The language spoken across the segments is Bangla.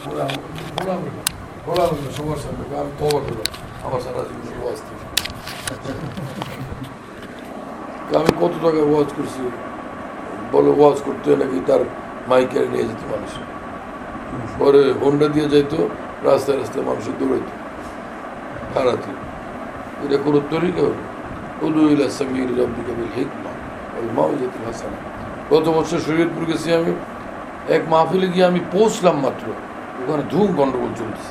সবার সামনে আমি তবা করলাম আমার সারা জীবনের ওয়াজ থেকে আমি কত টাকায় ওয়াজ করছি বলে ওয়াজ করতে নাকি তার মাইকের নিয়ে যেত মানুষ পরে হোন্ডা দিয়ে যাইতো রাস্তায় রাস্তায় মানুষের দৌড়াইতো হারাতে এটা কোনো তরিকা হলো উদুইলা সামির রব্বিকা বিল হিকমা ওই মাউইজাতুল হাসানা। গত বছর শরীয়তপুর গেছি আমি, এক মাহফিলে গিয়ে আমি পৌঁছলাম মাত্র, ওখানে ধুম গন্ডগোল চলছে।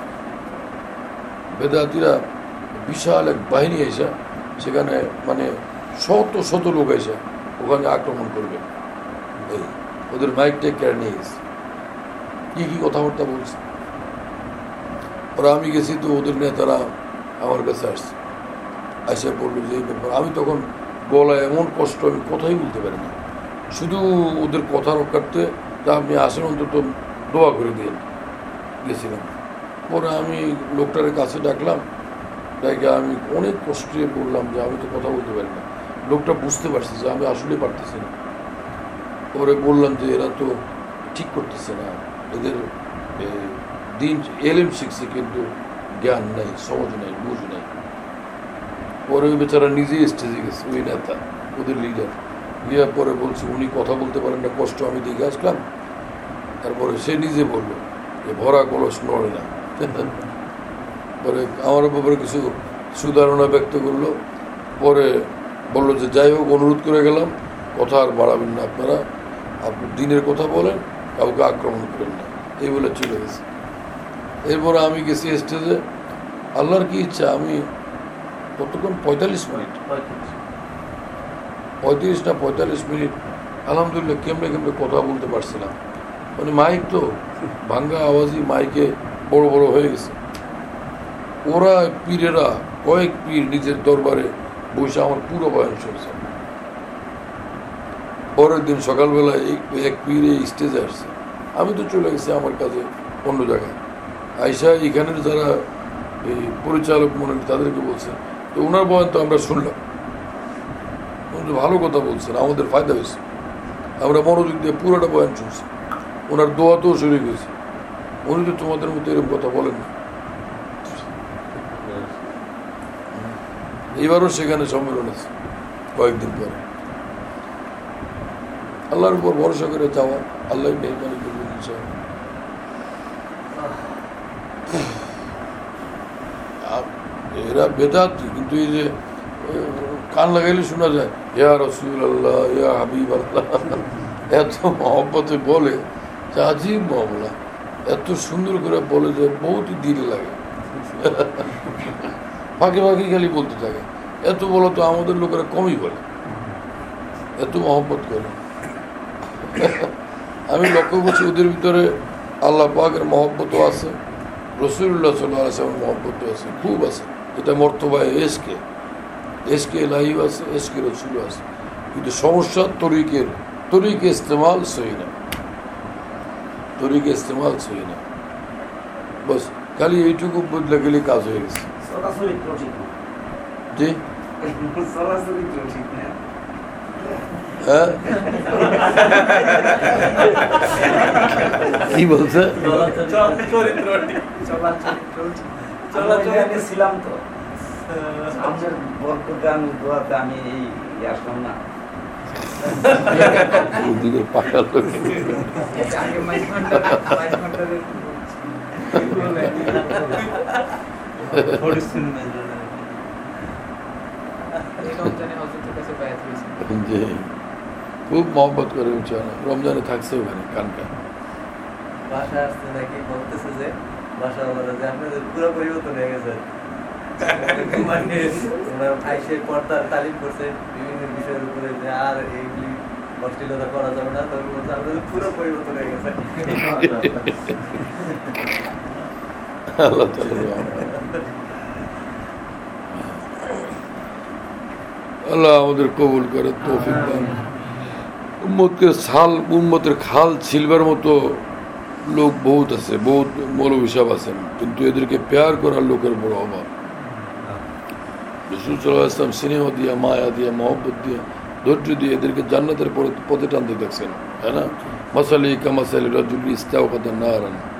বেদাতিরা বিশাল এক বাহিনী এসে সেখানে মানে শত শত লোক এসে ওখানে আক্রমণ করবে, এই ওদের মাইক টেক কেড়ে নিয়ে গেছে, কি কি কথাবার্তা বলছে। ওরা আমি গেছি তো ওদের নেতারা আমার কাছে আসছে, এসে বললো যে এই ব্যাপার। আমি তখন গলায় এমন কষ্ট, আমি কথাই বলতে পারি না, শুধু ওদের কথা রক্ষার্থে তা আপনি আসেন অন্তত দোয়া করে দিয়ে গেছিলাম। পরে আমি লোকটার কাছে ডাকলাম, ডাকে আমি অনেক কষ্টে বললাম যে আমি তো কথা বলতে পারি না। লোকটা বুঝতে পারছে যে আমি আসলেই পারতেছি না। পরে বললাম যে এরা তো ঠিক করতেছে না, এদের দিন এলেম শিখছে কিন্তু জ্ঞান নাই, সমাজ নাই, বুঝ নাই। পরে ওই বেচারা নিজেই স্টেজে গেছে, ওই নেতা ওদের লিডার গিয়ে পরে বলছে উনি কথা বলতে পারেন না, কষ্ট আমি দেখে আসলাম। তারপরে সে নিজে বললো যে ভরা কলস নড়ে না। পরে আমার ব্যাপারে কিছু সুধারণা ব্যক্ত করলো। পরে বললো যে যাই হোক, অনুরোধ করে গেলাম কথা আর বাড়াবেন না, আপনারা আপনি দিনের কথা বলেন, কাউকে আক্রমণ করেন না, এই বলে চলে গেছে। এরপরে আমি গেছি স্টেজে, আল্লাহর কি ইচ্ছা আমি কতক্ষণ 45 মিনিট 35 মিনিট আলহামদুলিল্লাহ কেমনে কেমনে কথা বলতে পারছিলাম। মানে মাইক তো ভাঙ্গা আওয়াজই মাইকে বড় বড় হয়ে গেছে। ওরা পীরেরা কয়েক পীর নিজের দরবারে বসে আমার পুরো বয়ান শুনছে। পরের দিন সকালবেলা এক পীর এই স্টেজে আসছে, আমি তো চলে গেছি আমার কাজে অন্য জায়গায়। আইসা এখানের যারা এই পরিচালক মনে তাদেরকে বলছে তো ওনার বয়ান তো আমরা শুনলাম, ভালো কথা বলছেন, আমাদের ফায়দা হয়েছে, আমরা মনোযোগ দিয়ে পুরোটা বয়ান শুনছি। ওনার দোয়াতেও শরীর হয়েছে, উনি তো তোমাদের মতো এরকম কথা বলেন না। এবারও সেখানে সম্মেলন আছে কয়েকদিন পরে। আল্লাহর উপর ভরসা করে যাওয়া, আল্লাহ মেহরবানি করবেন ইনশাআল্লাহ। এরা বেদাতি, কিন্তু এই যে কান লাগাইলে শোনা যায় ইয়া রাসূলুল্লাহ, ইয়া হাবিব আল্লাহ, এত মহব্বতে বলে যে আজীব মামলা, এত সুন্দর করে বলে যে বহুতই দিল লাগে। ফাঁকে ফাঁকে খালি বলতে থাকে, এত বলো তো আমাদের লোকেরা কমই বলে, এত মহব্বত করে। আমি লক্ষ্য করছি ওদের ভিতরে আল্লাহ পাকের মহব্বতও আছে, রাসূলুল্লাহ সাল্লাল্লাহু আলাইহি ওয়াসাল্লামের মহব্বতও আছে, খুব আছে। এটা মর্তবায় এসকে লাইভ আছে, এসকে রসুল আছে, কিন্তু সমস্যা তরিকে ইস্তেমাল সহি না, তরিকে ইস্তেমাল সহি না। বস খালি এইটুকু বদলে গেলে কাজ হয়ে গেছে। জি হ্যাঁ কি বলছে? ছিলাম তো আমি দোয়াতে আমি এই আসলাম না। খুব মহব্বত করে রমজানে থাকছে ওখানে কানকা বাসায় আসছে নাকি বলতেছে যে বাসা বলে যে আপনাদের পুরো পরিবর্তন হয়ে গেছে, মানে আইসে পর্দার তালিম করছে বিভিন্ন বিষয়ের উপরে যে আর এইগুলি অশ্লীলতা করা যাবে না, তবে বলছে আপনাদের পুরো পরিবর্তন হয়ে গেছে। আল্লাহ আমাদের কবুল করে, তৌফিক দান। উম্মতের খাল ছিলবার মতো লোক বহুত আছে, বহুত মৌলভী সাহেব আছেন, কিন্তু এদেরকে প্যার করার লোকের বড় অভাব। রাসূল সাল্লাল্লাহু আলাইহি ওয়াসাল্লাম স্নেহ দিয়া, মায়া দিয়া, মহব্বত দিয়া, ধৈর্য দিয়ে এদেরকে জান্নাতের পথে টানতে দেখছেন, তাই না? মাসালি কামাসালি রাজুল ইস্তাওকাদা নারান,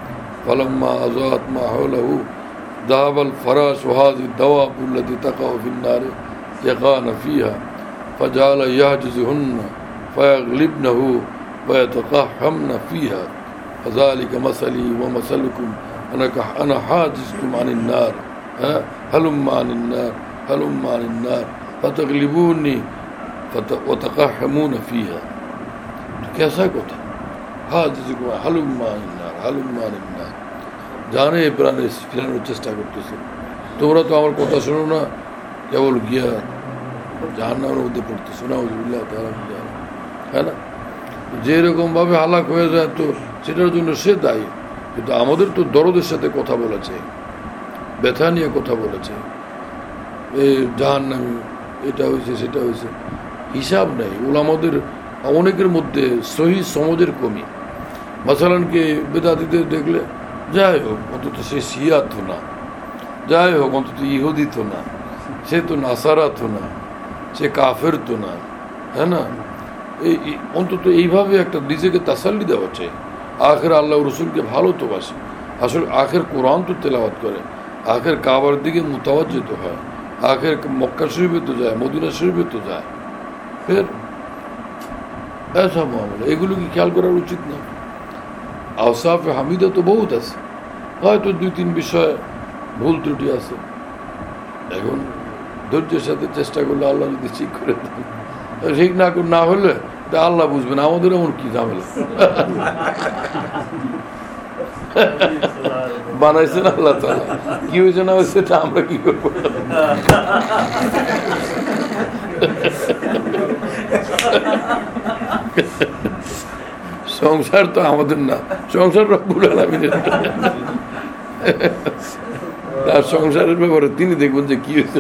فلما أضاءت ما حوله ذهب الفراش وهذه الدواب التي تقع في النار يقعن فيها فجعل يحجزهن فيغلبنه ويتقحمن فيها فذلك مثلي ومثلكم أنا حاجزكم عن النار هلم عن النار هلم عن النار فتغلبوني وتقحمون فيها कैसा কথা হাজিজকুম হালুম মানিন্নার হালুম মানিন্নার জানে প্রাণে ফিরানোর চেষ্টা করতেছে তোমরা তো আমার কথা শোনো না কেবল গিয়া জাহান্নামের মধ্যে পড়তেছো না হুজুবিল্লাহ তাআলা হ্যাঁ না যেরকম ভাবে হালাক হয়ে যায় তো সেটার জন্য সে দায়ী কিন্তু আমাদের তো দরদের সাথে কথা বলেছে ব্যথা নিয়ে কথা বলেছে এই জাহান্নামী এটা হয়েছে সেটা হয়েছে হিসাব নেই ওলামাদের অনেকের মধ্যে সহি সমাজের কমি মাসালানকে বেদাতিদের দেখলে যাই হোক অন্তত সে শিয়া তো না যাই হোক অন্তত ইহুদি তো না সে তো নাসারা তো না সে কাফের তো না হ্যাঁ না এই অন্তত এইভাবে একটা নিজেকে তাসাল্লি দেওয়া চাই আখের আল্লাহ রসুলকে ভালো তো বাসে আসলে আখের কোরআন তো তেলাওয়াত করে আখের কাবার দিকে মুতাওয়াজ্জিত হয় আখের মক্কা শরীফে তো যায় মদিনা শরীফে তো যায় ফের ऐसा मामला এগুলো কি খেয়াল করার উচিত না আওসাফে হামিদা তো বহুত আছে হয়তো 2-3 বিষয় ভুল ত্রুটি আছে এখন ধৈর্যের সাথে চেষ্টা করলে আল্লাহ যদি ঠিক করে দেন ঠিক না হলে তা আল্লাহ বুঝবেন আমাদের এমন কি ঝামেলা বানাইছেন আল্লাহ তাআলা কি হয়েছে না হয়েছে সেটা আমরা কি করবো সংসার তো আমাদের না সংসার রব্বুল আলামিনের তার সংসারের ব্যাপারে তিনি দেখবেন যে কি হয়েছে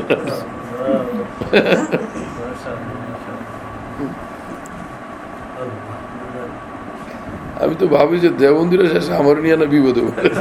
আমি তো ভাবি যে দেবন্দিরা শেষে আমার নিয়ে না বিপদ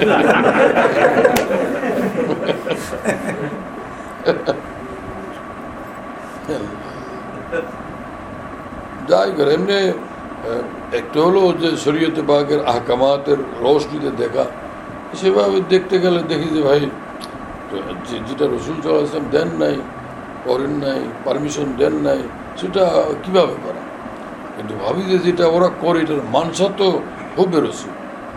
যাই করে এমনি একটা হলো যে শরীয়তে পাকের আহকামাতের রোশনীতে দেখা সেভাবে দেখতে গেলে দেখি যে ভাই যেটা রসুল সাল্লাল্লাহু আলাইহি ওয়াসাল্লাম দেন নাই করেন নাই পারমিশন দেন নাই সেটা কিভাবে করা কিন্তু ভাবি যে যেটা ওরা করে এটার মানসা তো হুব্বে রসুল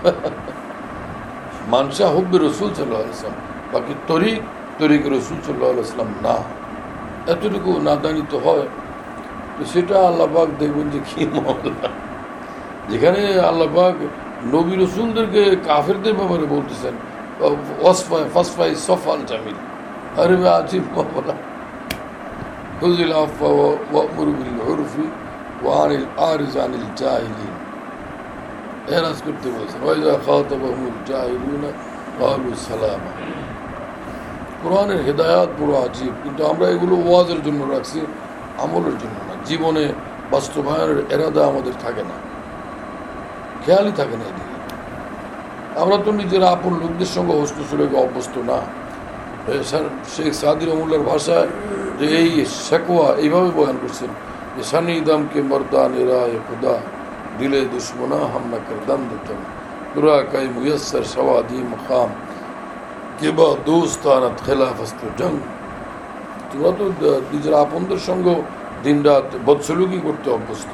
মানসা হুব্বে রসুল সাল্লাল্লাহু আলাইহি ওয়াসাল্লাম বাকি তরিক রসুল সাল্লাল্লাহু আলাইহি ওয়াসাল্লাম না এতটুকু নাদানি তো হয় তো সেটা আল্লাহ পাক দেখবেন যে কি মামলা যেখানে আল্লাহ পাক নবী রসুলদেরকে কাফেরদের ব্যাপারে বলতেছেন ওয়াসফাই সফাল জামিল আরে আজিব মামলা খুযিল আফওয়া ওয়া'মুর বিল উরফি ওয়া আরিজ আনিল জাহিলিন এরাজ করতে বলছেন ওয়াইযা খাতাবাহুমুল জাহিলুনা ক্বালু সালামা কোরআনের হেদায়াত পুরো আজীব কিন্তু আমরা এগুলো ওয়াজের জন্য রাখছি আমলের জন্য না জীবনে বাস্তবায়নের এরাদা আমাদের থাকে না খেয়ালই থাকে না এদিকে আমরা তো নিজের আপন লোকদের সঙ্গে হস্তচুলেকে অভ্যস্ত না শেখ সাদি রহমুল্লার ভাষায় যে এই শেকোয়া এইভাবে বয়ান করছেন যে সানি দামকে মর্দান এরায় খুদা দিলে দুশ্মনা হামনা করদাম দিতাম দুরা কাই মুয়সর সওয়াদি মকাম কেবা দোস্তানাত খেলাফস্ত জং তোমরা তো নিজের আপনদের সঙ্গে দিন রাত বদসলুকি করতে অভ্যস্ত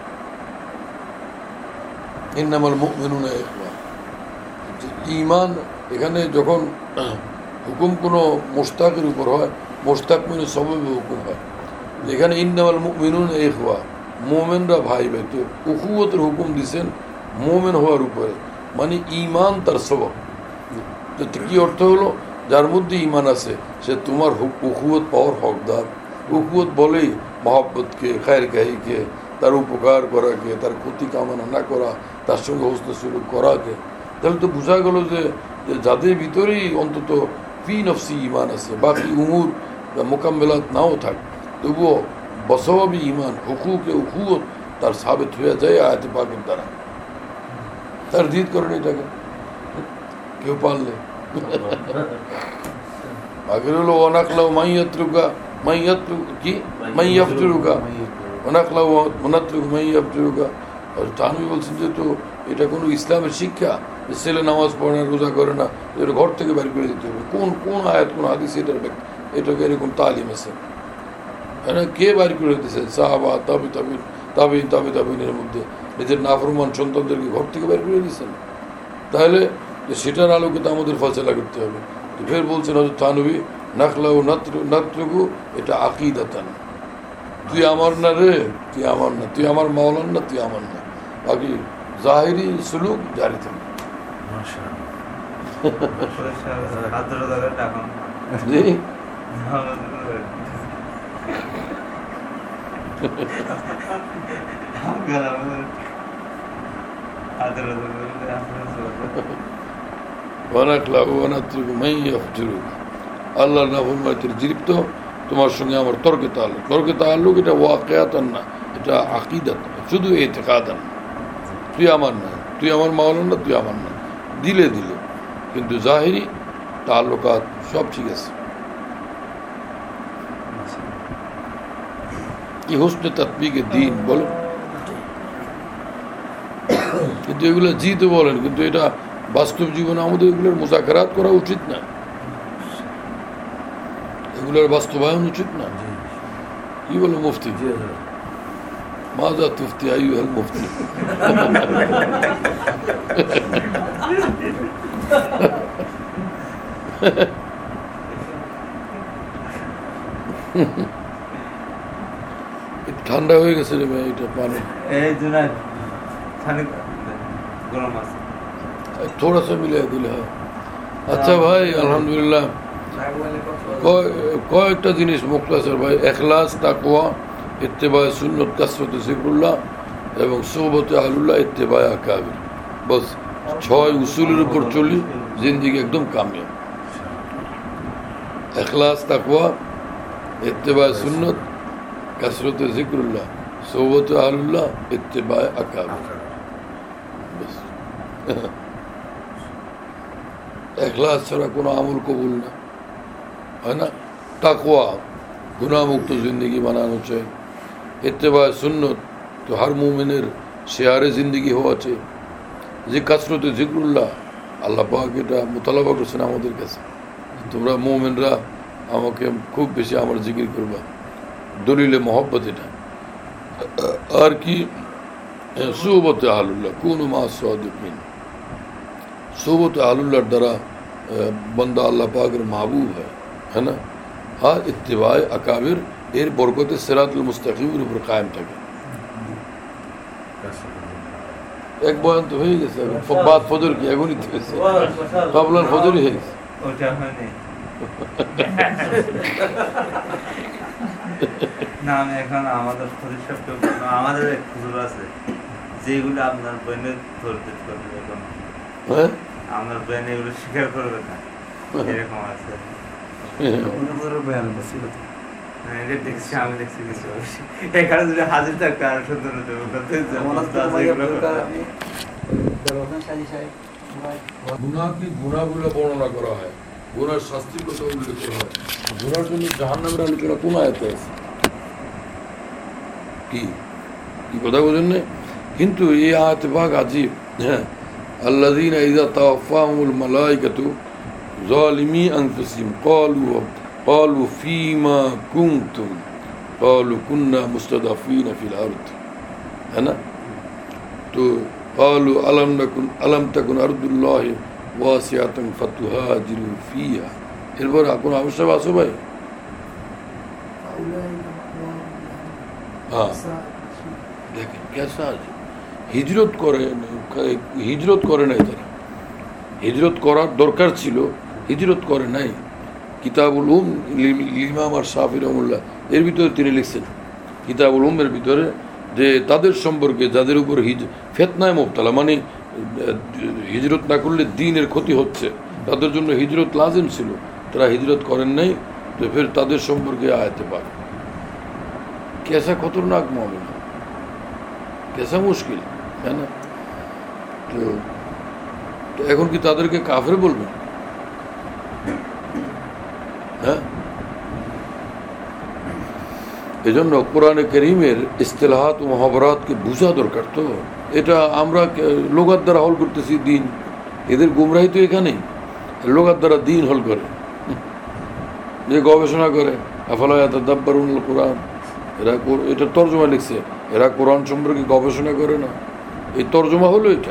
ইন্নামাল মুমিনুনা ইখওয়া ঈমান এখানে যখন হুকুম কোনো মুশতাকের উপর হয় মুশতাক মানে সবাবে হুকুম হয় এখানে ইন্নামাল মুমিনুনা ইখওয়া মুমিনরা ভাই ভাই তো উখুওয়াতের হুকুম দিয়েছেন মুমিন হওয়ার উপরে মানে ঈমান তার সবব কি অর্থ হলো যার মধ্যে ঈমান আছে সে তোমার উখুওয়াত পাওয়ার হকদার উখুওয়াত বলেই মহব্বতকে খায়ের কাহিকে তার উপকার করাকে তার ক্ষতি কামনা না করা তার সঙ্গে হস্তসুলুক করাকে তাহলে তো বোঝা গেল যে যাদের ভিতরেই অন্তত ফি নফসি ঈমান আছে বাকি উমুর মোকাম্মেলাত নাও থাক তবুও বসবাবি ঈমান হুকুকে উখুওয়াত তার সাবিত হয়ে যায় আয়াতে পাকের দ্বারা তার দিদ করেন এটাকে কেউ পারলে আগের হলো অনাকলাও মাইয়াত্রুকা কি মাইয়াফজুরুকা অনাকলাও মনাত্রুক মাইয়াফজুরুকা তানভী বলছেন যে তো এটা কোনো ইসলামের শিক্ষা যে ছেলে নামাজ পড়ে না, রোজা করে না, এটা ঘর থেকে বের করে দিতে হবে। কোন কোন আয়াত, কোন হাদিস এটাকে এরকম তালিম আছে? হ্যাঁ, কে বাইর করে দিতেছে? সাহাবা, তাবিনের মধ্যে নিজের নাফরমান সন্তানদেরকে ঘর থেকে বের করে দিচ্ছেন। তাহলে সেটার আলোকিত আমাদের ফয়সালা করতে হবে। ফের বলছেন হযরত থানভী, নাখলাউ নাতরুকু, এটা আকীদাতান। তুই আমার না রে, তুই আমার না, তুই আমার মাওলানা না, তুই আমার না, বাকি জাহিরি সুলুক জারি থাকবে। জি, আল্লাহর নাফরমানিতে জীবিত তোমার সঙ্গে আমার তর্কে তাল্লুক, এটা ওয়াকিয়াতান না, এটা আকীদাত, শুধু ইতিকাদান। তুই আমার না, তুই আমার মাওলানা না, তুই আমার না, দিলে কিন্তু জাহিরি তাল্লুকাত সব ঠিক আছে। কি হুসনে তাতবিকে দিন বলো। কিন্তু এগুলো জিতে বলেন, কিন্তু এটা বাস্তব জীবনে আমাদের এগুলোর মুযাকারাত করা উচিত না, এগুলোর বাস্তবায়ন উচিত না। কি বলো মুফতি? মাজা তুফতি আইয়ুহাল মুফতি। ঠান্ডা হয়ে গেছে রে ভাই, এটা পানি थोड़ा सा मिले दिल। আচ্ছা ভাই, আলহামদুলিল্লাহ। কয়েকটা জিনিস মুখতাসার ভাই, ইখলাস, তাকওয়া, ইত্তেবায়ে সুন্নাত, কাসরাতে যিকরুল্লাহ এবং সুহবতে আহলুল্লাহ, ইত্তেবায়ে আকাবির। বস 6 উসুলের উপর চলি, জিন্দেগি একদম কামিয়াব। ইখলাস, তাকওয়া, ইত্তেবায়ে সুন্নাত, কাসরাতে যিকরুল্লাহ, সুহবতে আহলুল্লাহ, ইত্তেবায়ে আকাবির। বস ইখলাস ছাড়া কোনো আমল কবুল না হয় না। তাকওয়া, গুনাহমুক্ত জিন্দগি বানানো চাই। ইত্তেবায়ে সুন্নত, তো হর মুমিনের শেয়ারে জিন্দগি হওয়া চাই। যে কাসরতে যিকরুল্লাহ, আল্লাহ পাক এটা মুতালাবা করছেন আমাদের কাছে, তোমরা মুমিনরা আমাকে খুব বেশি আমার জিকির করবা, দলিলে মহব্বত এটা। আর কি? সুহবতে আহলুল্লাহ, কুনু মা সাদিকিন। সুহবতে আহলুল্লাহর দ্বারা বন্দা আল্লাহ পাকের মাহবুব হয়, है না। আর ইত্তেবায়ে আকাবির, এর বরকতে সিরাতুল মুস্তাকিমের উপর কায়েম থাকে। এক বয়ান তো হয়ে গেছে, বাদ ফজর কি এখনই হয়েছে, কাবলার ফজরই হয়ে গেছে। না, আমি এখন আমাদের আমাদের এক হুজুর আছে যেগুলো আপনার বইনে ধরতে করবে, এখন আপনার বইনে এগুলো স্বীকার করবে না, এরকম আছে। দেখছি, আমি দেখছি কিছু এখানে যদি হাজির থাকতে আর সুন্দর গুণাগুলো বর্ণনা করা হয়, গুনার শাস্তির কথা উল্লেখ করা হয়। গুনার জন্য জাহান্নামের আলোচনা কোন আয়াতে আছে? কি কি কথা বলেন না? কিন্তু এই আয়াতে পাক আজীব। হ্যাঁ, আল্লাযীনা ইযা তাওয়াফাহুমুল মালায়েকাতু যালিমি আনফুসিহিম ক্বালু ফীমা কুনতুম ক্বালু কুন্না মুস্তাদাফিনা ফিল আরদ। है ना। তো ক্বালু আলাম তাকুন আরদুল্লাহি ওয়াসিআতান ফাতুহাজিরু ফিহা। এরপর কোন আবশ্যক আছে ভাই? হ্যাঁ, দেখেন কেসা আছে। হিজরত করে নাই তারা, হিজরত করার দরকার ছিল, হিজরত করে নাই। কিতাবুল উম ইমাম আর শাফি রহমুল্লাহ এর ভিতরে তিনি লিখছেন, কিতাবুল উমের ভিতরে, যে তাদের সম্পর্কে যাদের উপর ফেতনায় মুবতালা, মানে হিজরত না করলে দ্বীনের ক্ষতি হচ্ছে, তাদের জন্য হিজরত লাজিম ছিল, তারা হিজরত করেন নাই। তো ফের তাদের সম্পর্কে আয়াতে পাক। कैसा खतरनाक मामला, कैसा मुश्किल, है ना। তো এখন কি তাদেরকে কাফের বলবেন? হ্যাঁ, এজন্য কোরআনে কারীমের ইসতিলাহাত ও মুহাবরাতকে বুঝা দরকার। তো এটা আমরা লোগাত দ্বারা হল করতেছি দিন, এদের গুমরাহি তো এখানেই, লোকের দ্বারা দিন হল করে, যে গবেষণা করে আফালা ইয়াতাদাব্বারুনাল কুরআন, এরা এটা তর্জমা লিখছে, এরা কোরআন সম্পর্কে গবেষণা করে না, এই তর্জমা হলো এটা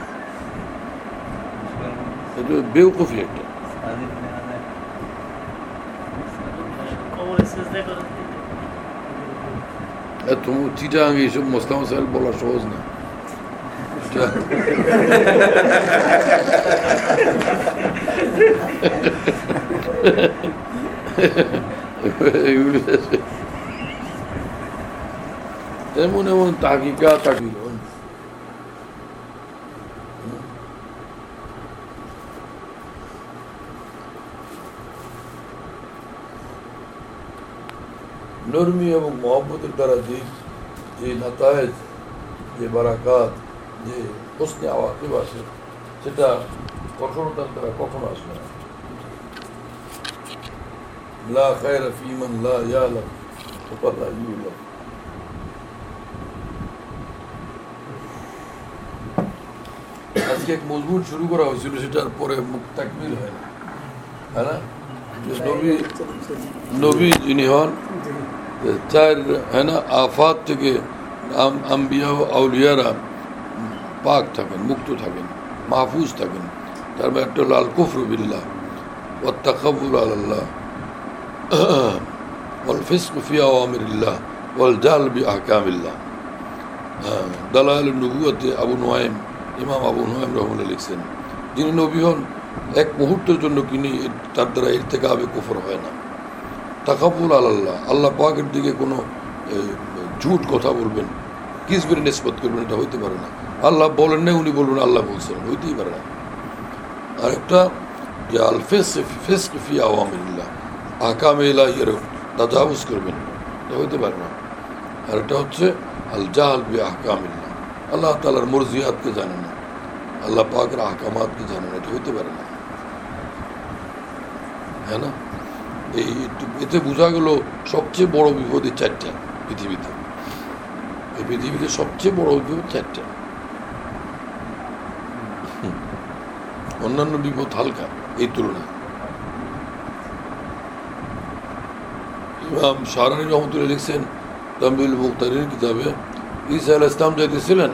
বেউকুফি একটা। তুমি চিটাং এইসব মসলা মশাইল বলা সহজ না, এমন এমন তাকিকা তাকিল নরমি এবং মহব্বতের দ্বারা যে নাতায়েজ, যে বারাকাত, যে হোসনে আওয়াকিব আসে, সেটা কঠোরতার দ্বারা কখনো আসবে না। লা খায়রা ফী মান লা ইয়ালাম ওয়া লা ইউলাম। আজকে এক মজমুন শুরু করা হয়েছিল, সেটার পরে মুখ তাকমিল হয় না, হ্যাঁ না? নবী যিনি হন চার, হ্যাঁ না, আফাত থেকে আম্বিয়া ও আউলিয়ারা পাক থাকেন, মুক্ত থাকেন, মাহফুজ থাকেন। তার মধ্যে একটা হল আল কুফরু বিল্লাহ ওয়া তাকাব্বুর আলাল্লাহ ওয়াল ফিসকু ফি আওয়ামিরিল্লাহ ওয়াল জাল বি আহকামিল্লাহ। দালাইলুন নবুওয়াতে ইমাম আবু নুআইম রাহিমাহুল্লাহ লিখছেন, যিনি নবী হন এক মুহূর্তের জন্য তার দ্বারা ইরতিকাবে কুফর হয় না। তাকাব্বুর আলাল্লাহ, আল্লাহ পাকের দিকে কোনো ঝুট কথা বলবেন, কিসবের নিসবত করবেন, এটা হইতে পারে না। আল্লাহ বলেন না, উনি বলবেন আল্লাহ বলছেন, হইতেই পারে না। আরেকটা যে আল ফিসক ফি আওয়ামিরিল্লাহ, আহকামে ইলাহির তাজাউজ করবেন, এটা হইতে পারে না। আর এটা হচ্ছে আল জাহল বি আহকামিল্লাহ, আল্লাহ তাআলার মরজিয়াতকে জানে না, আল্লাহ পাকের আহকামাতকে জানে না, এটা হইতে পারে না, হ্যাঁ না? এতে বোঝা গেল সবচেয়ে বড় বিপদ এই চারটা পৃথিবীতে। এই পৃথিবীতে সবচেয়ে বড় বিপদ চারটা, অন্যান্য বিপদ হালকা এই তুলনায়। ইমাম শাহরানী রহমতুল্লাহ লিখছেন তামবিল মুখতারির কিতাবে, ঈসা আলাইহিস সালাম যাইতেছিলেন,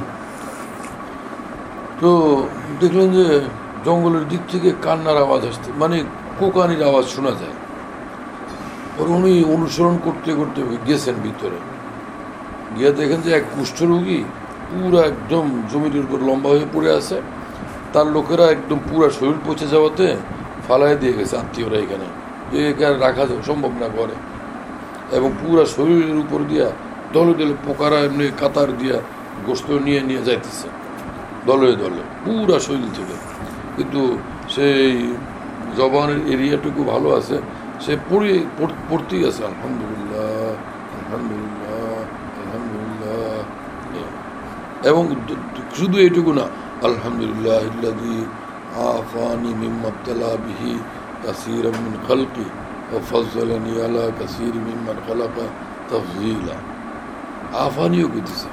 তো দেখলেন যে জঙ্গলের দিক থেকে কান্নার আওয়াজ আসছে, মানে কোকানির আওয়াজ শোনা যায়। ওর উনি অনুসরণ করতে করতে গেছেন ভিতরে, গিয়ে দেখেন যে এক কুষ্ঠরোগী পুরা একদম জমির উপর লম্বা হয়ে পড়ে আছে, তার লোকেরা একদম পুরা শরীর পচে যাওয়াতে ফালাই দিয়ে গেছে আত্মীয়রা, এখানে এখানে রাখা সম্ভব না ঘরে, এবং পুরা শরীরের উপর দিয়া দলে দলে পোকারা এমনি কাতার দিয়া গোস্ত নিয়ে নিয়ে যাইতেছে দলে দলে পুরা শরীর থেকে। কিন্তু সেই জবানের এরিয়াটুকু ভালো আছে, সে পড়তেই আছে আলহামদুলিল্লাহ আলহামদুলিল্লাহ আলহামদুলিল্লাহ, এবং শুধু এইটুকু না, আলহামদুলিল্লাহ ইল্লাযী আফানি মিম্মা ইবতালা বিহি কাসীরাম মিন খালকি ওয়া ফাজ্জালানি আলা কাসীরিম মিম্মান খালাকা তাফযীলা। আফানিও কইতেছে,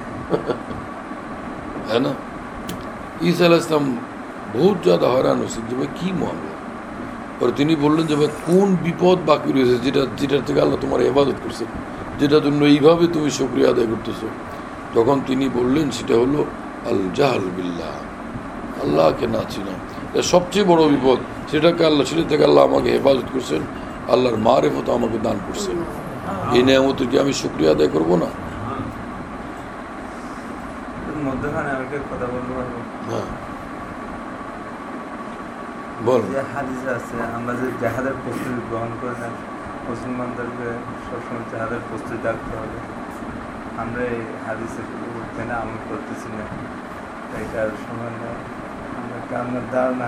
হ্যাঁ না? ঈসা আলাইহিস সালাম বহুত ज़्यादा হয়রান হয়েছে যে ভাই কী মামলা। পরে তিনি বললেন যে ভাই কোন বিপদ বাকি রয়েছে যেটার থেকে আল্লাহ তোমার ইবাদত করছে, যেটার জন্য এইভাবে তুমি শুকরিয়া আদায় করতেছো। তখন তিনি বললেন সেটা হলো আল জাহল বিল্লাহ, আল্লাহকে না চিনা। সবচেয়ে বড় বিপদ, সেটা থেকে আল্লাহ আমাকে হেফাজত করছেন, আল্লাহর মারিফত আমাকে দান করছেন। এই নিয়ামতের কি আমি শুকরিয়া আদায় করবো না? মধ্যখানে আমি একটা কথা বলতে পারবো? হ্যাঁ বল। যে হাদিস আছে, আমরা যে জাহাদের প্রস্তুতি গ্রহণ করে না, মুসলমানদেরকে সবসময় জাহাদের প্রস্তুতি রাখতে হবে। আমরা এই হাদিসের উঠবে না, আমল করতেছি না, এটার সময় না, আমরা কান্নার ধারণা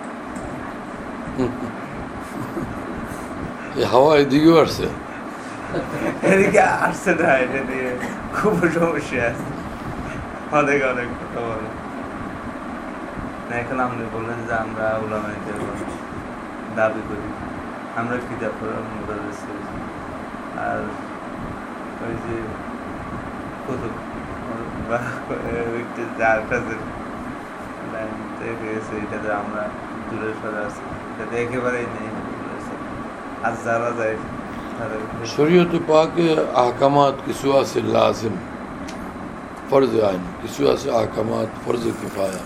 হাওয়া এদিকেও আসছে, এদিকে আসছে না, এটা নিয়ে খুব সমস্যা আছে, অনেক অনেক কথা বলে। এখন আপনি বললেন যে আমরা উলামায়ে দাবি করি, আমরা কিতাব পড়ার মুদাররিস, আর ওই যে কুতুব বা যার কাছে থেকে গেছে, এটাতে আমরা দূরে সরে আছি, এটাতে একেবারেই নেই। আর যারা যায় তাদের শরীয়ত পাকে আহকামাত কিছু আছে লাজিম ফরজ আইন, কিছু আছে আহকামাত ফরজ কিফায়া।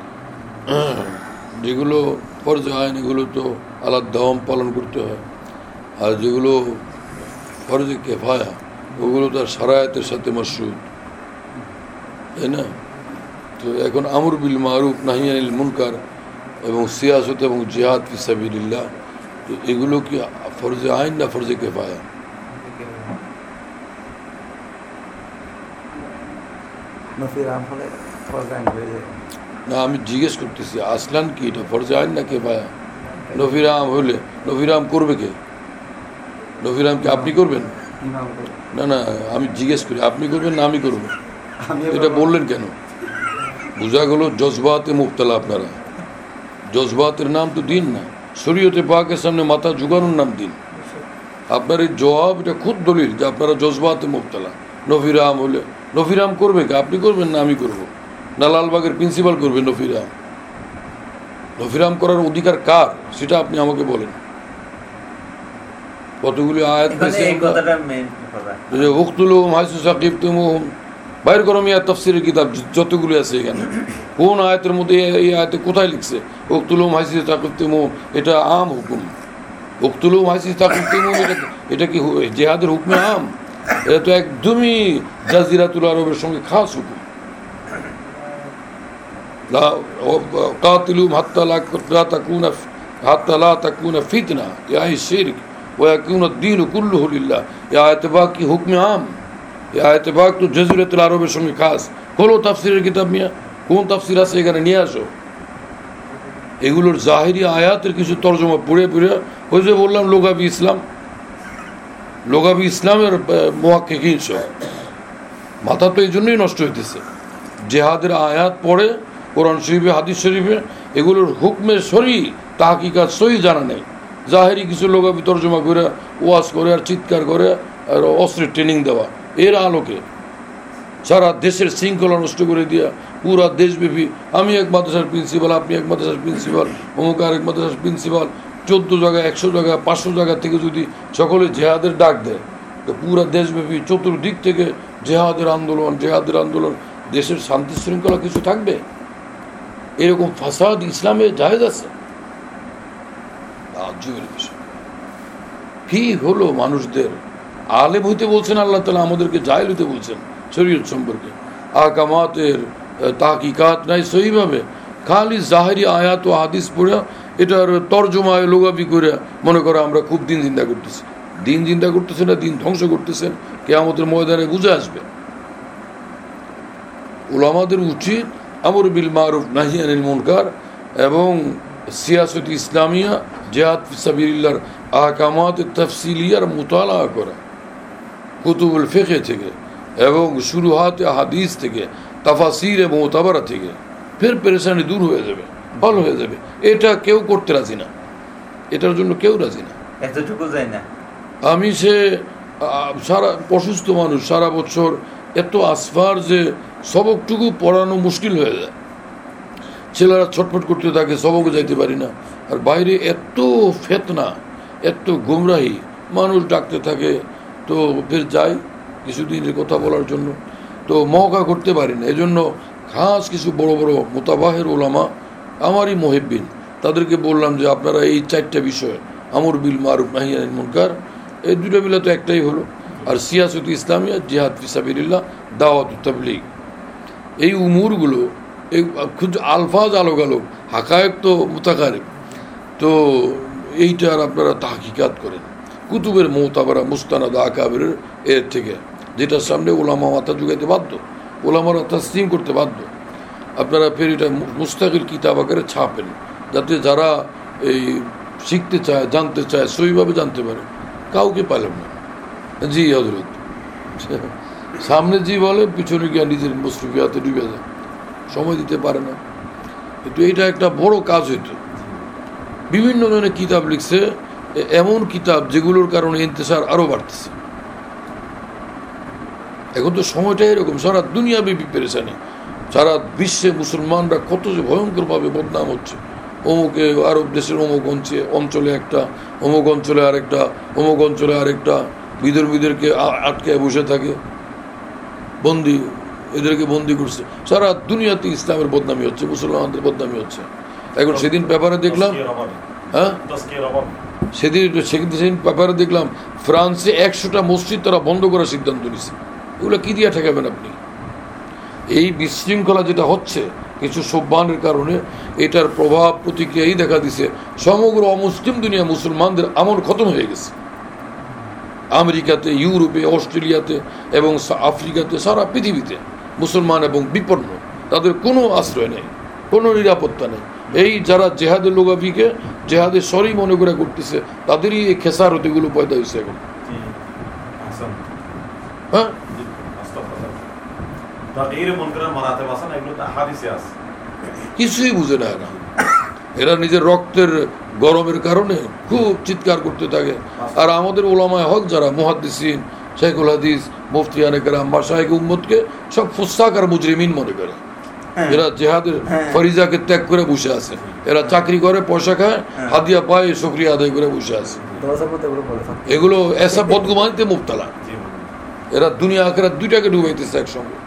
যেগুলো ফরজ আইন এগুলো তো আলাদা দাওয়াম পালন করতে হয়, আর যেগুলো ফরজ কিফায়া ওগুলো তার শারায়াতের সাথে মশরুত, তাই না? তো এখন আমর বিল মারুফ নাহি আনিল মুনকার এবং সিয়াসত এবং জিহাদ ফি সাবিলিল্লাহ, তো এগুলো কি ফরজে আইন না ফরজে কিফায়া? না, আমি জিজ্ঞেস করতেছি আসলান কি এটা ফরজে আইন না কিফায়া? নফিরাম হলে নফিরাম করবে কে? নফিরাম কি আপনি করবেন? না না, আমি জিজ্ঞেস করি আপনি করবেন না আমি করবো? এটা বললেন কেন? বোঝা গেল জজবাতে মুবতলা আপনারা। জজবাতের নাম তো দিন না, শরীয়তে পাকের সামনে মাথা ঝুঁকানোর নাম দিন। আপনার এই জবাব এটা খুব দলিল যে আপনারা জজবাতে মুবতলা। নফিরাম হলে নফিরাম করবে কে? আপনি করবেন না আমি করব? না লালবাগের প্রিন্সিপাল করবে নফিরাম? নফিরাম করার অধিকার কার সেটা আপনি আমাকে বলেন। কতগুলি আয়াত বাইর করো মিয়া তাফসিরের কিতাব যতগুলি আছে এখানে, কোন আয়াতের মধ্যে এই আয়াতে কোথায় লিখছে উকতুলুহুম হাইসু তাকুফতুমুহুম? এটা আম হুকুম। উকতুলুহুম হাইসু তাকুফতুমুহুম এটা কি জিহাদের হুকমে আম? এটা তো একদমই জাজিরাতুল আরবের সঙ্গে খাস হুকুম। কাতিলুহুম হাত্তা লা তাকুনা ফিতনা ইয়াহি শিরক ওয়া ইয়াকুনা দ্বীনু কুল্লুহু লিল্লাহ। এই আয়াতে পাক কি হুকমে আম? এই আয়াতে পাক তো জাজিরাতুল আরবের সঙ্গে খাস। খোলো তাফসিরের কিতাব মিয়া, কোন তাফসির আছে এখানে নিয়ে আসো। এগুলোর জাহিরি আয়াতের কিছু তর্জমা পড়ে পড়ে ওই যে বললাম লোগাবি ইসলাম, লোগাবি ইসলামের মুহাক্কিকিন সহ মাথা তো এই জন্যই নষ্ট হইতেছে। জেহাদের আয়াত পড়ে কোরআন শরীফে হাদিস শরীফে এগুলোর হুকমের সরি তাহকিকাত সহি জানা নেই। জাহেরি কিছু লোগাবি তর্জমা করে ওয়াজ করে আর চিৎকার করে আর অস্ত্রের ট্রেনিং দেওয়া, এর আলোকে সারা দেশের শৃঙ্খলা নষ্ট করে দিয়া পুরা দেশব্যাপী আমি এক মাদ্রাসার প্রিন্সিপাল, আপনি এক মাদ্রাসার প্রিন্সিপাল, অমুক আর এক মাদ্রাসার প্রিন্সিপাল, 14 জায়গায় 100 জায়গায় 500 জায়গা থেকে যদি সকলে জেহাদের ডাক দেয় তো পুরা দেশব্যাপী চতুর্দিক থেকে জেহাদের আন্দোলন, দেশের শান্তি শৃঙ্খলা কিছু থাকবে? এরকম ফাসাদ ইসলামে জায়েজ আছে? আজীবের বিষয় কি হলো মানুষদের আলেম হইতে বলছেন আল্লাহ তাআলা, আমাদেরকে জাহেল হইতে বলছেন শরীয়ত সম্পর্কে। আহকামাতের তাহকিকাত নাই সহিভাবে, খালি জাহেরি আয়াত ও হাদিস পড়ে এটার তর্জমায় লোগাবি করে মনে করো আমরা খুব দিন জিন্দা করতেছি। দিন জিন্দা করতেছেন না দিন ধ্বংস করতেছেন, কিয়ামতের ময়দানে বুঝে আসবে। উলামাদের উচিত আমর বিল মারুফ নাহি আনিল মুনকার এবং সিয়াসত ইসলামিয়া জিহাদ ফি সাবিলিল্লাহর আহকামাত তাফসিলিয়ার মুতালা করা কুতুবুল ফিকহ থেকে এবং শুরুহাতে হাদিস থেকে, তাফাসির এবং মুতাবারা থেকে, ফের পেরেশানি দূর হয়ে যাবে, ভালো হয়ে যাবে। এটা কেউ করতে রাজি না, এটার জন্য কেউ রাজি না। এতটুকু যায় না। আমি সে সারা অসুস্থ মানুষ, সারা বছর এত আসফার যে সবকটুকু পড়ানো মুশকিল হয়ে যায়। ছেলেরা ছটফট করতে থাকে, সবকে যাইতে পারি না। আর বাইরে এত ফেতনা, এত গুমরাহি, মানুষ ডাকতে থাকে, তো ফের যাই কিছুদিনের কথা বলার জন্য, তো মহকা করতে পারি না। এজন্য খাস কিছু বড় বড় মোতাবাহের ওলামা আমারই মুহিব্বিন, তাদেরকে বললাম যে আপনারা এই 4টা বিষয় আমর বিল মারুফ নাহি আনিল মুনকার, এই 2টা মিলে তো একটাই হলো। আর সিয়াসত ইসলামিয়া জিহাদ ফি সাবিলিল্লাহ দাওয়াত তাবলীগ, এই উমুরগুলো এই খুব আলফাজ আলোক হাকায়েক তো মুতাকারিব, তো এইটার আপনারা তাহকিকাত করেন কুতুবের মুতাবারা মুস্তানাদ আকাবিরের এর থেকে, যেটার সামনে ওলামা মাথা যুগাইতে বাধ্য, ওলামারা তাসলিম করতে বাধ্য। আপনারা ফের এটা মুস্তাকিল কিতাব আকারে ছাপেন, যাতে যারা এই শিখতে চায়, জানতে চায়, সহিভাবে জানতে পারে। কাউকে পাইলাম না। জি হজরত, সামনে জি বলে, পিছনে গিয়ে নিজের মুসরফিয়াতে ডুবে যায়, সময় দিতে পারে না। কিন্তু এইটা একটা বড় কাজ হইতো। বিভিন্ন ধরনের কিতাব লিখছে, এমন কিতাব যেগুলোর কারণে ইন্তেশার আরো বাড়তেছে। এখন তো সময়টা এরকম, সারা দুনিয়াব্যাপী পেরেশানি, সারা বিশ্বে মুসলমানরা কত যে ভয়ঙ্করভাবে বদনাম হচ্ছে, অমুকে আরব দেশের অমুক অঞ্চলে একটা, অমুক অঞ্চলে আরেকটা, অমুক অঞ্চলে আরেকটা, বিধর্মীদেরকে আটকে বসে থাকে, বন্দি, এদেরকে বন্দি করছে। সারা দুনিয়াতে ইসলামের বদনামি হচ্ছে, মুসলমানদের বদনামি হচ্ছে। এখন সেদিন পেপারে দেখলাম, হ্যাঁ সেদিন পেপারে দেখলাম ফ্রান্সে 100টা মসজিদ তারা বন্ধ করার সিদ্ধান্ত নিচ্ছে। এগুলো কি দিয়ে ঠেকাবেন আপনি? এই বিশৃঙ্খলা যেটা হচ্ছে কিছু সভ্যানের কারণে, এটার প্রভাব প্রতিক্রিয়াই দেখা দিছে সমগ্র অমুসলিম দুনিয়া, মুসলমানদের আমল খতম হয়ে গেছে। আমেরিকাতে, ইউরোপে, অস্ট্রেলিয়াতে এবং আফ্রিকাতে, সারা পৃথিবীতে মুসলমান এবং বিপন্ন, তাদের কোনো আশ্রয় নেই, কোনো নিরাপত্তা নেই। এই যারা জেহাদের লোগাফিকে জেহাদের সরি মনে করে করতেছে, তাদেরই এই খেসারতিগুলো পয়দা হয়েছে এখন। হ্যাঁ, কিছুই বুঝে না এরা। এরা নিজের রক্তের গরমের কারণে খুব চিৎকার করতে থাকে। আর আমাদের ওলামায়ে হক যারা মুহাদ্দিসিন, শাইখুল হাদিস, মুফতিয়ানে কেরাম, মাশায়েখ উম্মতকে সব ফুসসাক আর মুজরিমিন মনে করে। এরা জেহাদের ফরিজাকে ত্যাগ করে বসে আছে। এরা চাকরি করে, পয়সা খায়, হাদিয়া পায়, শুকরিয়া আদায় করে বসে আছে। এগুলো এসা বদগুমানিতে মুবতালা। এরা দুনিয়া আখিরাত দুইটাকে ডুবাইতেছে একসঙ্গে।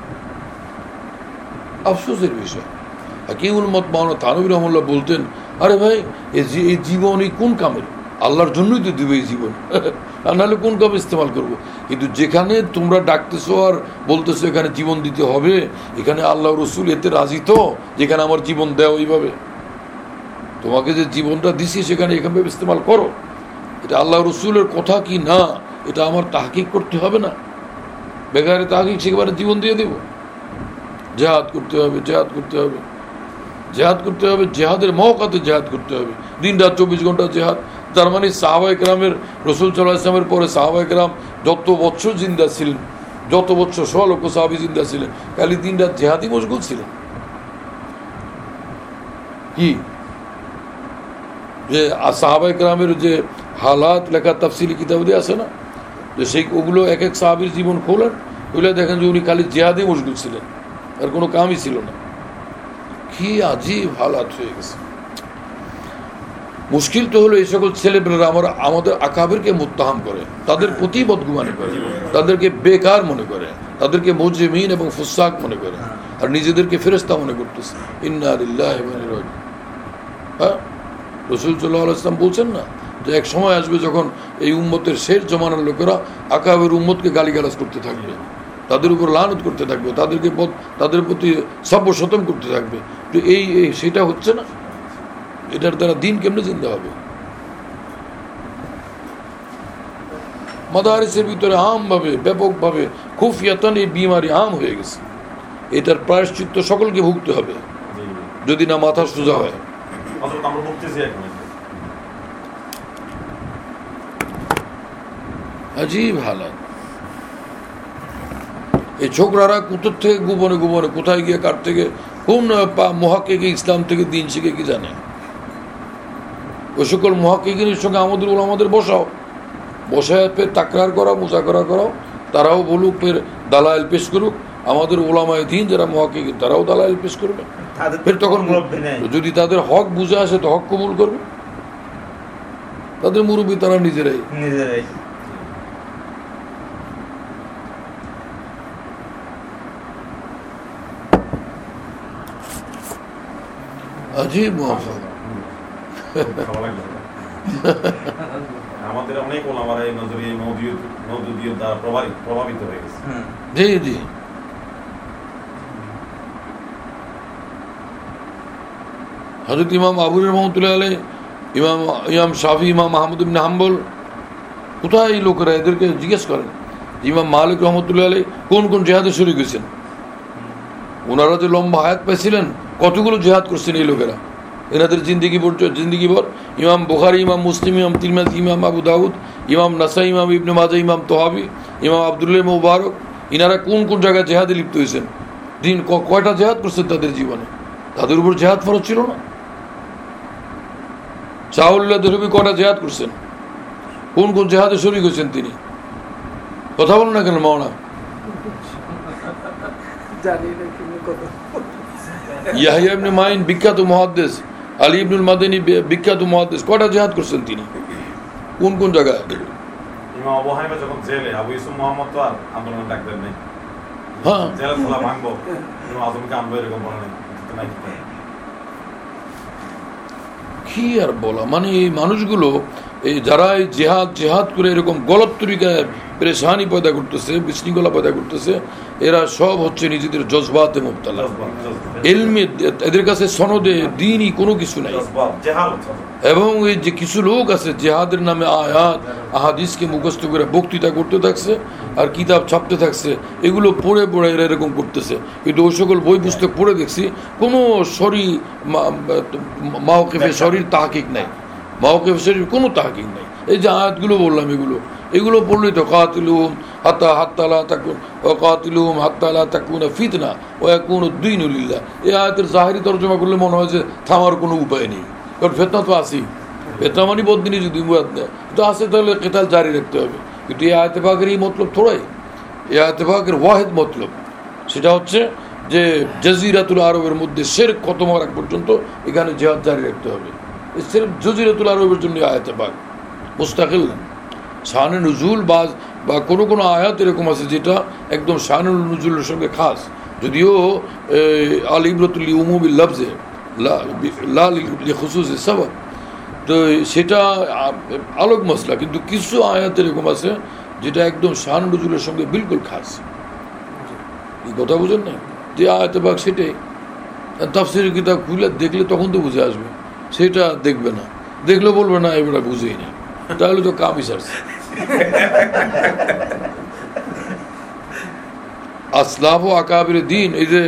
আফসোসের বিষয়। হাকিমুল উম্মত মাওলানা থানভী রহমাতুল্লাহ বলতেন, আরে ভাই, এই জীবন এই কোন কামের? আল্লাহর জন্যই তো দিবে এই জীবন, আর নাহলে কোন কামে ইস্তেমাল করবো? কিন্তু যেখানে তোমরা ডাকতেছো আর বলতেছো এখানে জীবন দিতে হবে, এখানে আল্লাহ রসুল এতে রাজি তো, যেখানে আমার জীবন দেও এইভাবে, তোমাকে যে জীবনটা দিছি সেখানে এখানে ইস্তেমাল করো। এটা আল্লাহ রসুলের কথা কি না, এটা আমার তাহকিক করতে হবে না? বেকারে তাহকিক সেখানে জীবন দিয়ে দেব? জেহাদ করতে হবে, জেহাদ করতে হবে, জেহাদ করতে হবে, জেহাদের মওকাতে জেহাদ করতে হবে। দিন রাত 24 ঘন্টা জেহাদ। তার মানে সাহাবায়ে কেরামের, রসুল সাল্লাল্লাহু আলাইহি ওয়াসাল্লামের পরে সাহাবায়ে কেরাম যত বছর জিন্দা ছিলেন, যত বছর 100 লক্ষ সাহাবী জিন্দা ছিলেন, খালি দিন রাত জেহাদই মশগুল ছিলেন। কি যে সাহাবায়ে কেরামের যে হালাত লেখা তাফসিলি কিতাব দিয়ে আছে না, যে সেই ওগুলো এক এক সাহাবীর জীবন খোলেন, ওগুলো দেখেন যে উনি খালি জেহাদই মশগুল ছিলেন, আর কোনো কামই ছিল না। কি আজীব হালাত হয়ে গেছে। মুশকিল তো হলো এই সকল ছেলেপেলেরা আমাদের আকাবেরকে মুত্তাহাম করে, তাদের প্রতি বদগুমানি করে, তাদেরকে বেকার মনে করে, তাদেরকে মুজরিমিন এবং ফুসাক মনে করে, আর নিজেদেরকে ফেরেশতা মনে করতেছে। ইন্না লিল্লাহি ওয়া ইন্না ইলাইহি রাজিউন। হ্যাঁ, রাসূল সাল্লাল্লাহু আলাইহি ওয়াসাল্লাম বলছেন না যে এক সময় আসবে যখন এই উম্মতের শেষ জমানার লোকেরা আকাবের উম্মতকে গালিগালাজ করতে থাকবে, তাদের উপর লানত করতে থাকবে, তাদের প্রতি সভ্য শতম করতে থাকবে। তো এই সেটা হচ্ছে না, এটার দ্বারা দিন কেমনে জিন্দা হবে? মাদারিসের ভিতরে আমভাবে, ব্যাপকভাবে, খুফিয়াতান এই বিমারি আম হয়ে গেছে। এটার প্রায়শ্চিত্ত সকলকে ভুগতে হবে, যদি না মাথা সোজা হয়। আজীব হালাত। এই ছোকরারা কোথার থেকে গোপনে গোপনে কোথায় গিয়ে কার থেকে কোন মুহাক্কিক ইসলাম থেকে দিন শিখে কি জানে? ওই সকল মুহাক্কিকিনের সঙ্গে আমাদের ওলামাদের বসায় তাকরার করা, মুযাকারা করাও, তারাও বলুক, ফের দালাইল পেশ করুক। আমাদের ওলামায়ে দ্বীন যারা মুহাক্কিক, তারাও দালাইল পেশ করবে। ফের তখন যদি তাদের হক বুঝে আসে তো হক কবুল করবে। তাদের মুরব্বী তারা নিজেরাই। আজীব আমাদের অনেক ওলামারা এই নজরিয়া মওদুদিয়ত দ্বারা প্রভাবিত হয়ে গেছে। জি জি, হযরত ইমাম আবু রহমাতুল্লাহ আলাইহি, ইমাম শাফি, ইমাম আহমদ ইবনে হাম্বল, কোথায় এই লোকেরা? এদেরকে জিজ্ঞেস করেন ইমাম মালিক রহমতুল্লাহ আলাইহি কোন কোন জেহাদে শরীক হয়েছেন। ওনারা যে লম্বা হায়াত পেয়েছিলেন, কতগুলো জেহাদ করছেন এই লোকেরা এনাদের জিন্দিগিভর। ইমাম বুখারী, ইমাম মুসলিম, ইমাম তিরমিজি, ইমাম আবু দাউদ, ইমাম নাসাই, ইমাম ইবনে মাজাহ, ইমাম তহাবি, ইমাম আব্দুল্লাহ মুবারক, ইনারা কোন কোন জায়গায় জেহাদে লিপ্ত হয়েছেন? দিন কয়টা জেহাদ করছেন তাদের জীবনে? তাদের উপর জেহাদ ফরজ ছিল না? শাহুল্লাহ দেহলভী কয়টা জেহাদ করছেন? কোন কোন জেহাদে শরীক হয়েছেন তিনি? কথা বলেন না কেন মাওলানা? জানি না, কিন্তু কথা ইয়াহিয়া ইবনে মাইন বিখ্যাত মুহাদ্দিস, আলী ইবনুল মাদানী বিখ্যাত মুহাদ্দিস, কয়টা জিহাদ করছেন তিনি, কোন কোন জায়গায়? ইমাম আবু হানিফা যখন জেলে, আবু ইউসুফ মুহাম্মদ তো আর আন্দোলন ডাক দেন নাই, হ্যাঁ জেলে খোলা ভাঙবো, ইমাম আজমকে আনবো এরকম বলে নাই, কিন্তু নাই কি কি আর বলা, মানে এই মানুষগুলো এই যারা এই জেহাদ করে এরকম গলত তরিকায় পেরেশানি পয়দা করতেছে, বিশৃঙ্খলা পয়দা করতেছে, এরা সব হচ্ছে নিজেদের জজবাতে মুবতালা। ইলমে এদের কাছে সনদে দ্বীনই কোনো কিছু নাই। এবং এই যে কিছু লোক আছে জেহাদের নামে আয়াত আহাদিসকে মুখস্থ করে বক্তৃতা করতে থাকছে আর কিতাব ছাপতে থাকছে, এগুলো পড়ে পড়ে এরা এরকম করতেছে। কিন্তু ওই সকল বই পুস্তক পড়ে দেখছি কোনো মাওকিফে শরীর তাহকিক নাই, মাওকিফে শরীর কোনো তাহকিক নাই। এই যে আয়াতগুলো বললাম এগুলো পড়লেই তো কাতিলুহুম হাত্তা লা তাকুন ওয়া কাতিলুহুম হাত্তা লা তাকুনা ফিতনা ওয়া ইয়াকুনু দ্বীনু লিল্লাহ। এই আয়াতের জাহিরি তরজমা করলে মনে হয় যে থামার কোনো উপায় নেই, কারণ ফিতনা তো আছেই, ফিতনা মানে বদদিনই যদি মুরাদ নেয় তো আছে, তাহলে কেতাল জারি রাখতে হবে। কিন্তু এই আয়াতে পাকের এই মতলব থোড়াই, এই আয়াতে পাকের ওয়াহিদ মতলব সেটা হচ্ছে যে জাজিরাতুল আরবের মধ্যে শিরক খতম হওয়ার আগ পর্যন্ত এখানে জিহাদ জারি রাখতে হবে। এই সির্ফ জাজিরাতুল আরবের জন্য আয়াতে পাক মুস্তাকিল না। শানে নুজুল বা কোনো আয়াত এরকম আছে যেটা একদম শানুল নুজুলের সঙ্গে খাস, যদিও আল ইবরাতুল লিউমুমিল লাফজে লা লিখুসুসিস সাবাব, তো সেটা আলোক মশলা। কিন্তু কিছু আয়াত এরকম আছে যেটা একদম শান নুজুলের সঙ্গে বিলকুল খাস। এই কথা বুঝেন না, যে আয়াতে পাক সেটাই। তাফসীরের কিতাব খুলে দেখলে তখন তো বুঝে আসবে, সেটা দেখবে না, দেখলে বলবে না এবার বুঝেই না, তাহলে তো কামই সারছে। আসলাফ ও আকাবির দিন, এই যে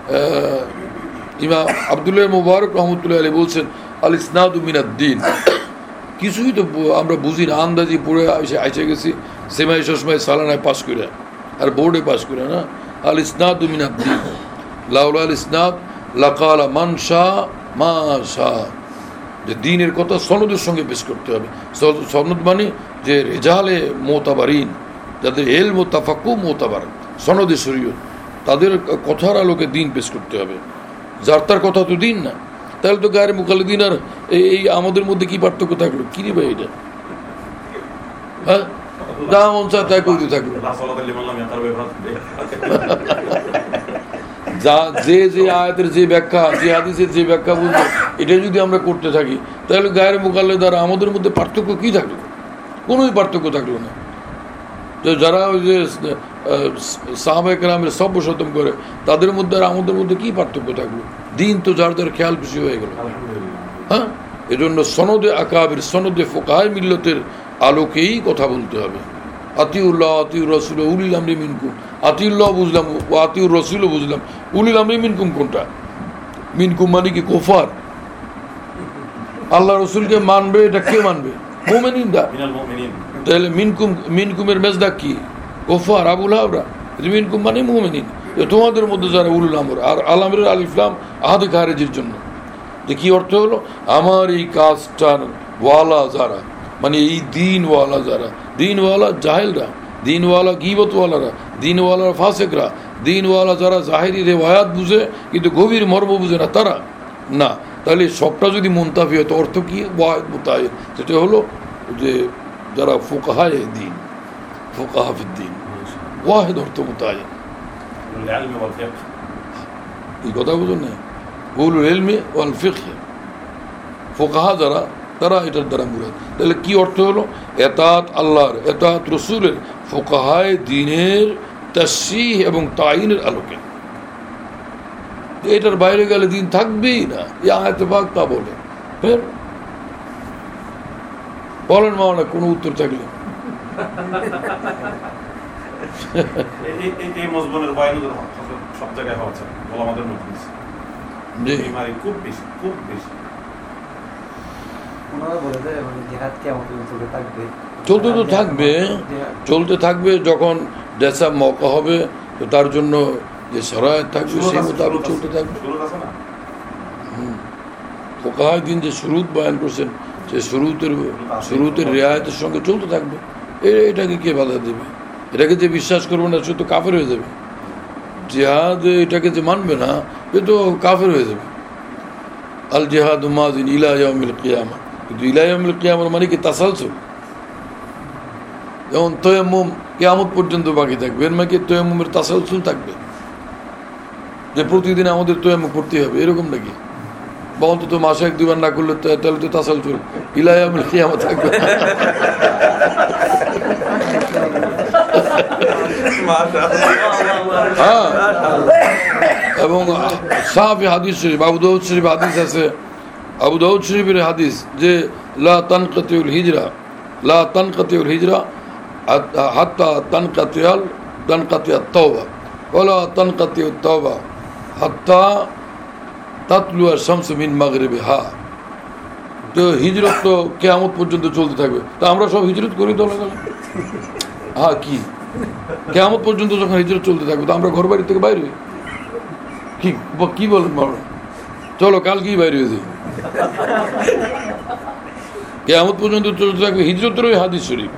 ইমাম আব্দুল্লাহ মুবারক রহমতুল্লাহ আলাইহি বলছেন আল ইসনাদু মিনাদ দ্বীন। কিছুই তো আমরা বুঝি না, আন্দাজি পড়ে এসে গেছি সেমাই সসময় সালানায় পাস করে আর বোর্ডে পাস করে না। আল ইসনাদু মিনাদ দ্বীন লাউলা আল ইসনাদ লাকালা মান শাহ মা শাহ, যে দিনের কথা সনদের সঙ্গে পেশ করতে হবে। সনদ মানে যে রেজালে মোতাবারিন, যাদের এলম ও তাফাক্কু মোতাবার, সনদে শরীয়ত, তাদের কথার আলোকে দিন পেশ করতে হবে। যার তার কথা তো দিন না, তাহলে তো গায়ের মুখালিদিন আর এই আমাদের মধ্যে কি পার্থক্য থাকলো? কি রে ভাই এটা? হ্যাঁ, যা মন চায় তাই করতে থাকলো। যে আয়াতের যে ব্যাখ্যা, যে হাদিসের যে ব্যাখ্যা বুঝবো, এটা যদি আমরা করতে থাকি তাহলে গায়ের মুকাল্লে দ্বারা আমাদের মধ্যে পার্থক্য কি থাকলো? কোনোই পার্থক্য থাকলো না। তো যারা ওই যে সাহাবায়ে কেরামের সব খতম করে, তাদের মধ্যে আর আমাদের মধ্যে কি পার্থক্য থাকলো? দিন তো যার যার খেয়াল খুশি হয়ে গেল। হ্যাঁ, এজন্য সনদে আকাবির, সনদে ফোকাহায়ে মিল্লতের আলোকেই কথা বলতে হবে। আতিউল্লাহ আতিউর রসুল উলিল আমরি মিনকুম, আতিউল্লাহ বুঝলাম ও আতিউর রসুলও বুঝলাম, উলিল আমরি মিনকুম কোনটা? মিনকুম মানে কি কুফার? আল্লাহ রসুলকে মানবে এটা কে মানবে? মুমিনিনরা। তাহলে মিনকুমের মেজদাক কি? কুফার, আবু লাহাবরা। মিনকুম মানে মুমিনিন, তোমাদের মধ্যে যারা উলুল আমর। আর আল আমরের আলিফ লাম আহাদে খারেজের জন্য। যে কি অর্থ হলো? আমার এই কাজটার ওয়ালা যারা, মানে এই দিনওয়ালা যারা, দিনওয়ালা জাহেলরা, দিনওয়ালা গীবতওয়ালারা, দিনওয়ালার ফাসেকরা, দিনওয়ালা যারা জাহেরি রেওয়ায়াত বুঝে কিন্তু গভীর মর্ম বুঝে না, তারা না। তাহলে সবটা যদি মুনতাফি হয় তো অর্থ কি? ওয়াহিদ মুতাহিদ, সেটা হলো যে যারা ফোকাহায়ে দিন, ফোকাহা ফিদ্দিন, ওয়াহিদ অর্থ মুতাহিদ। এই কথা বুঝুন না, উলুল ইলমি ওয়াল ফিকহ, ফোকাহা যারা, তারা এটার দ্বারা মুরাদ। তাহলে কি অর্থ হলো? এতাত আল্লাহর, এতাত রসুলের, ফোকাহায়ে দ্বীনের তাশরীহ এবং তাইনের আলোকে। এটার বাইরে গেলে দিন থাকবেই না, এই আয়াতে পাক তা বলে। ফের বলেন মাওলানা কোনো উত্তর থাকলে। এই মজবুনের বাইরে সব জায়গায় হওয়া যায়, বলা আমাদের মধ্যে খুব বেশি, খুব বেশি। চলতে তো থাকবে, চলতে থাকবে। যখন যেসা মৌকা হবে তো তার জন্য যে শরায়ত থাকবে সেই মোতাবেক চলতে থাকবে। ফোকাহায়ে দিন যে শুরুত বয়ান করছেন, সে শুরুতের রিয়ায়তের সঙ্গে চলতে থাকবে। এটাকে কে বাধা দেবে? এটাকে যে বিশ্বাস করবে না সে তো কাফের হয়ে যাবে। জিহাদ এটাকে যে মানবে না এ তো কাফের হয়ে যাবে। আল জিহাদ মাজিন ইলা ইয়াউমিল কিয়ামা, কিন্তু ইলা ইয়াউমিল কিয়ামার মানে কি তাসালসুল? যেমন তয়াম্মুম কিয়ামত পর্যন্ত বাকি থাকবে, এর মানে কি তয়াম্মুমের তাসালসুল থাকবে যে প্রতিদিন আমাদের তয়াম্মুম করতে হবে, এরকম নাকি? বা অন্তত মাসে 1-2 বার না করলে তাহলে তো তাসালসুল ইলা ইয়াউমিল কিয়ামা থাকবে। হ্যাঁ, এবং সাহাবী হাদিস শরীফ, আবু দাউদ শরীফ হাদিস আছে, আবু দাউদ শরীফের হাদিস যে লা তানকাতিউল হিজরা, লা তানকাতিউল হিজরা হাত্তা তানকাতিয়াত তাওবা ওয়ালা তানকাতিয়াত তাওবা হাত্তা তাতলুয়া শামসু মিন মাগরিবিহা। তো হিজরত তো কিয়ামত পর্যন্ত চলতে থাকবে, তো আমরা সব হিজরত করি তো লাগালে। হ্যাঁ, কি কিয়ামত পর্যন্ত যখন হিজরত চলতে থাকবে তো আমরা ঘর বাড়ি থেকে বাইরে হই? কি বলেন বাবা? চলো কালকেই বাইরে হয়ে যাই। কিয়ামত পর্যন্ত চলতে থাকবে, হিজরতের ওই হাদিস শরীফ।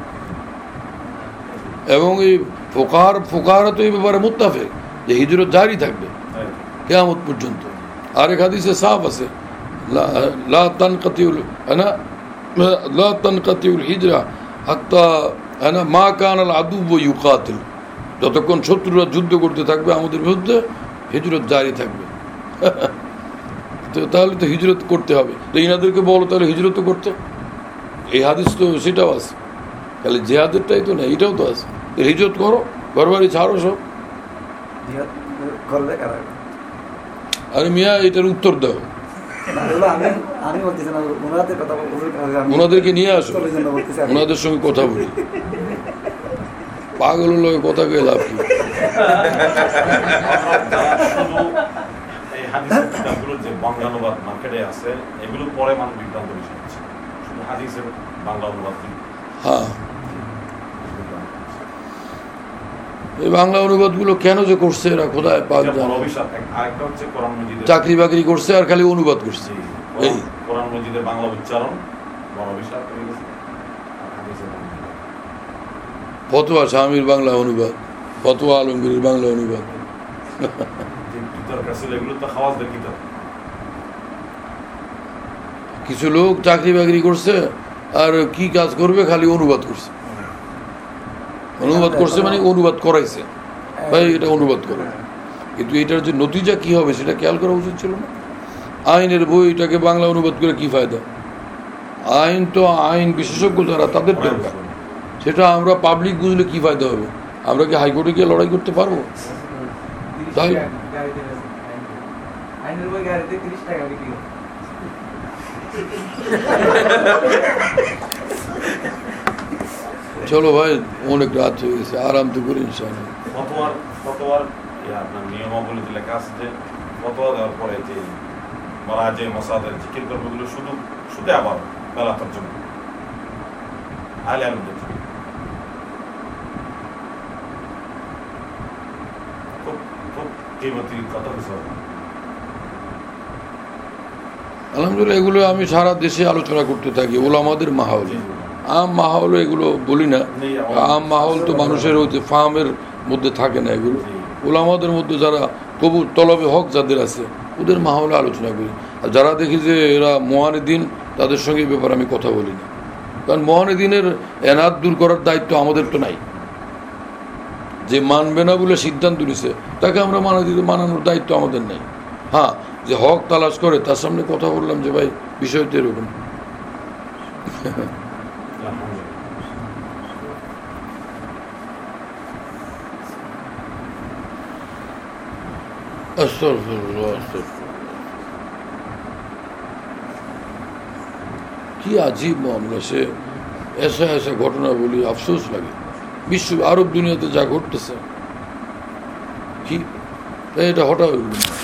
এবং এই ফোকাহারা তো এই ব্যাপারে মুত্তাফিক যে হিজরত জারি থাকবে কিয়ামত পর্যন্ত। আরেক হাদিসে সাফ আছে লা তানকাতিউল হিজরা হাত্তা মা কানাল আদুওয়া ইউকাতিল, যতক্ষণ শত্রুরা যুদ্ধ করতে থাকবে আমাদের বিরুদ্ধে হিজরত জারি থাকবে। তো তাহলে তো হিজরত করতে হবে, তো ইনাদেরকে বলো তাহলে হিজরত করতে। এই হাদিস তো সেটাও আছে, তাহলে জেহাদেরটাই তো না, এটাও তো আছে। হিজরত করো, ঘর বাড়ি ছাড়ো সব। আরে মিয়া, এটার উত্তর দাও, ওনাদেরকে নিয়ে আসো, ওনাদের সঙ্গে কথা বলি। পাগল লোক কথা কে লাভ কি? এই হাদিসের কিতাবগুলো যে বাংলা অনুবাদ মার্কেটে আছে, এগুলো পরে মানুষ বিভ্রান্ত বিষয় হচ্ছে, শুধু হাদিসের বাংলা অনুবাদ। হ্যাঁ, এই বাংলা অনুবাদ গুলো কেন যে করছে এরা কোথায় পাক জানে। চাকরি বাকরি করছে আর খালি অনুবাদ করছে। এই কোরআন মজিদের বাংলা উচ্চারণ বড় অভিশাপ হয়ে গেছে। ফতোয়া স্বামীর বাংলা অনুবাদ, ফতোয়া আলমগীরের বাংলা অনুবাদ। কিছু লোক চাকরি বাকরি করছে আর কি কাজ করবে, খালি অনুবাদ করছে। অনুবাদ করছে মানে অনুবাদ করাইছে, ভাই এটা অনুবাদ করে, কিন্তু এটার যে নতিজা কি হবে সেটা খেয়াল করা উচিত ছিল না। আইনের বই, এটাকে বাংলা অনুবাদ করে কি ফায়দা? আইন তো আইন বিশেষজ্ঞ যারা তাদের দরকার, সেটা আমরা পাবলিক বুঝলে কি ফায়দা হবে? আমরা কি হাইকোর্টে গিয়ে লড়াই করতে পারবো? তাই চলো ভাই, অনেক রাত হয়ে গেছে, আরাম তো করি ইনশাআল্লাহ। ফতোয়ার আপনার নিয়মাবলীতে লেখা আছে যে ফতোয়া দেওয়ার পরে যে মারা যে মাসাদের জিকির করবে, ওগুলো শুধু আবার বেলাতার জন্য আহলে আলমদের জন্য। খুব খুব কিমতি কথা কিছু। আলহামদুলিল্লাহ, এগুলো আমি সারা দেশে আলোচনা করতে থাকি ওলামাদের মাহলে। আম মাহল এগুলো বলি না, আম মাহল তো মানুষের ওই যে ফার্মের মধ্যে থাকে না, এগুলো ওলামাদের মধ্যে যারা কবুল তলবে হক যাদের আছে ওদের মাহলে আলোচনা করি। আর যারা দেখি যে এরা মহানেদিন, তাদের সঙ্গে এই ব্যাপারে আমি কথা বলি না, কারণ মহানেদিনের এনাদ দূর করার দায়িত্ব আমাদের তো নাই। যে মানবে না বলে সিদ্ধান্ত নিছে তাকে আমরা মানানোর দায়িত্ব আমাদের নেই। হ্যাঁ, যে হক তালাশ করে তার সামনে কথা বললাম যে ভাই বিষয় তো এরকম। কি আজীব মামলা, সে এসা এসা ঘটনা বলি আফসোস লাগে। বিশ্ব আরব দুনিয়াতে যা ঘটতেছে, কি এটা হঠাৎ